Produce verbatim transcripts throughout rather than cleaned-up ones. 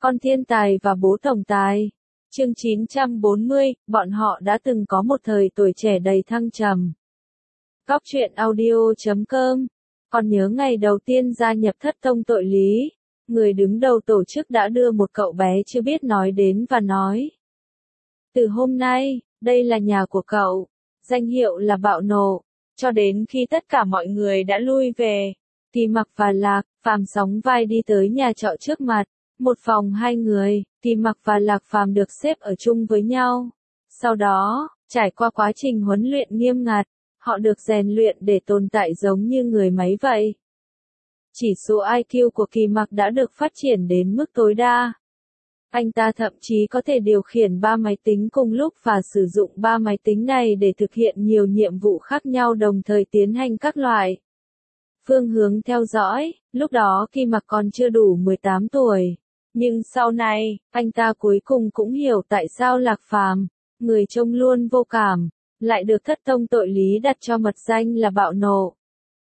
Con thiên tài và bố tổng tài. Chương chín trăm bốn mươi, bọn họ đã từng có một thời tuổi trẻ đầy thăng trầm. Góc truyện audio chấm com. Còn nhớ ngày đầu tiên gia nhập thất tông tội lý, người đứng đầu tổ chức đã đưa một cậu bé chưa biết nói đến và nói. Từ hôm nay, đây là nhà của cậu, danh hiệu là Bạo Nộ. Cho đến khi tất cả mọi người đã lui về, thì Mặc và Lạc Phàm sóng vai đi tới nhà trọ trước mặt. Một phòng hai người, thì Mặc và Lạc Phàm được xếp ở chung với nhau. Sau đó, trải qua quá trình huấn luyện nghiêm ngặt, họ được rèn luyện để tồn tại giống như người máy vậy. Chỉ số i kiu của Kỳ Mặc đã được phát triển đến mức tối đa. Anh ta thậm chí có thể điều khiển ba máy tính cùng lúc và sử dụng ba máy tính này để thực hiện nhiều nhiệm vụ khác nhau đồng thời tiến hành các loại phương hướng theo dõi. Lúc đó Kỳ Mặc còn chưa đủ mười tám tuổi. Nhưng sau này, anh ta cuối cùng cũng hiểu tại sao Lạc Phàm, người trông luôn vô cảm, lại được thất tông tội lý đặt cho mật danh là Bạo Nộ.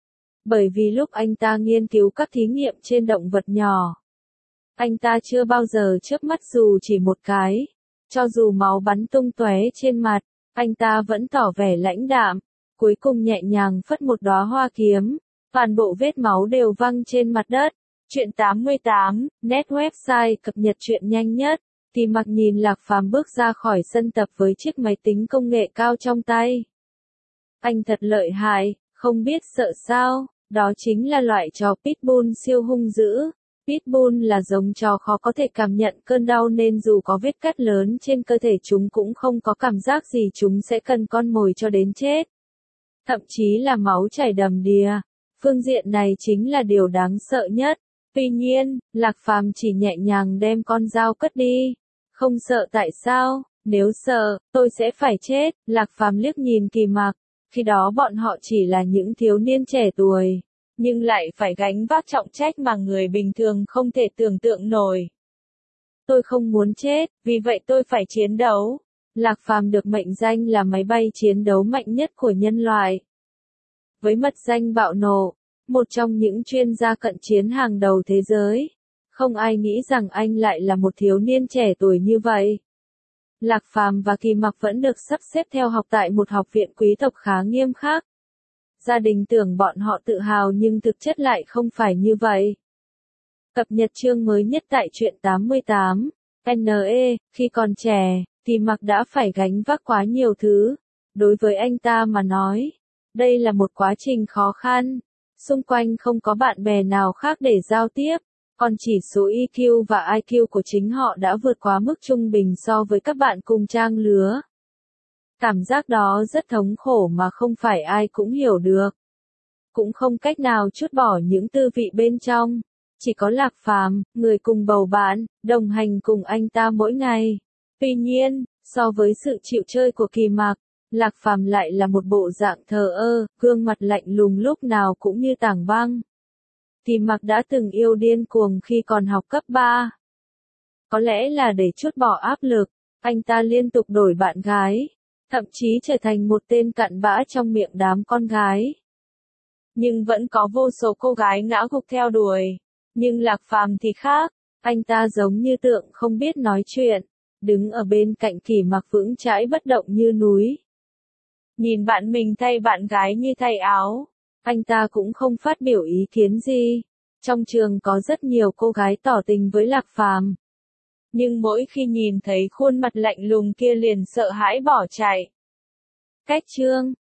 Bởi vì lúc anh ta nghiên cứu các thí nghiệm trên động vật nhỏ, anh ta chưa bao giờ chớp mắt dù chỉ một cái. Cho dù máu bắn tung tóe trên mặt, anh ta vẫn tỏ vẻ lãnh đạm, cuối cùng nhẹ nhàng phất một đóa hoa kiếm, toàn bộ vết máu đều văng trên mặt đất. Chuyện tám mươi tám, net website cập nhật chuyện nhanh nhất. Thì Mặc nhìn Lạc Phàm bước ra khỏi sân tập với chiếc máy tính công nghệ cao trong tay. Anh thật lợi hại, không biết sợ sao, đó chính là loại chó Pitbull siêu hung dữ. Pitbull là giống chó khó có thể cảm nhận cơn đau nên dù có vết cắt lớn trên cơ thể chúng cũng không có cảm giác gì, chúng sẽ cần con mồi cho đến chết. Thậm chí là máu chảy đầm đìa. Phương diện này chính là điều đáng sợ nhất. Tuy nhiên, Lạc Phàm chỉ nhẹ nhàng đem con dao cất đi. Không sợ tại sao? Nếu sợ, tôi sẽ phải chết. Lạc Phàm liếc nhìn Kỳ Mặc. Khi đó bọn họ chỉ là những thiếu niên trẻ tuổi, nhưng lại phải gánh vác trọng trách mà người bình thường không thể tưởng tượng nổi. Tôi không muốn chết, vì vậy tôi phải chiến đấu. Lạc Phàm được mệnh danh là máy bay chiến đấu mạnh nhất của nhân loại. Với mật danh Bạo Nộ, một trong những chuyên gia cận chiến hàng đầu thế giới, không ai nghĩ rằng anh lại là một thiếu niên trẻ tuổi như vậy. Lạc Phàm và Kỳ Mặc vẫn được sắp xếp theo học tại một học viện quý tộc khá nghiêm khắc. Gia đình tưởng bọn họ tự hào nhưng thực chất lại không phải như vậy. Cập nhật chương mới nhất tại truyện tám mươi tám. en e, khi còn trẻ, Kỳ Mặc đã phải gánh vác quá nhiều thứ. Đối với anh ta mà nói, đây là một quá trình khó khăn. Xung quanh không có bạn bè nào khác để giao tiếp, còn chỉ số i kiu và i kiu của chính họ đã vượt quá mức trung bình so với các bạn cùng trang lứa. Cảm giác đó rất thống khổ mà không phải ai cũng hiểu được. Cũng không cách nào trút bỏ những tư vị bên trong. Chỉ có Lạc Phàm, người cùng bầu bạn, đồng hành cùng anh ta mỗi ngày. Tuy nhiên, so với sự chịu chơi của Kỳ Mặc, Lạc Phàm lại là một bộ dạng thờ ơ, gương mặt lạnh lùng lúc nào cũng như tảng băng. Kỳ Mặc đã từng yêu điên cuồng khi còn học cấp ba. Có lẽ là để trút bỏ áp lực, anh ta liên tục đổi bạn gái, thậm chí trở thành một tên cặn bã trong miệng đám con gái. Nhưng vẫn có vô số cô gái ngã gục theo đuổi. Nhưng Lạc Phàm thì khác, anh ta giống như tượng không biết nói chuyện, đứng ở bên cạnh Kỳ Mặc vững chãi bất động như núi. Nhìn bạn mình thay bạn gái như thay áo, anh ta cũng không phát biểu ý kiến gì. Trong trường có rất nhiều cô gái tỏ tình với Lạc Phàm, nhưng mỗi khi nhìn thấy khuôn mặt lạnh lùng kia liền sợ hãi bỏ chạy. Cách chương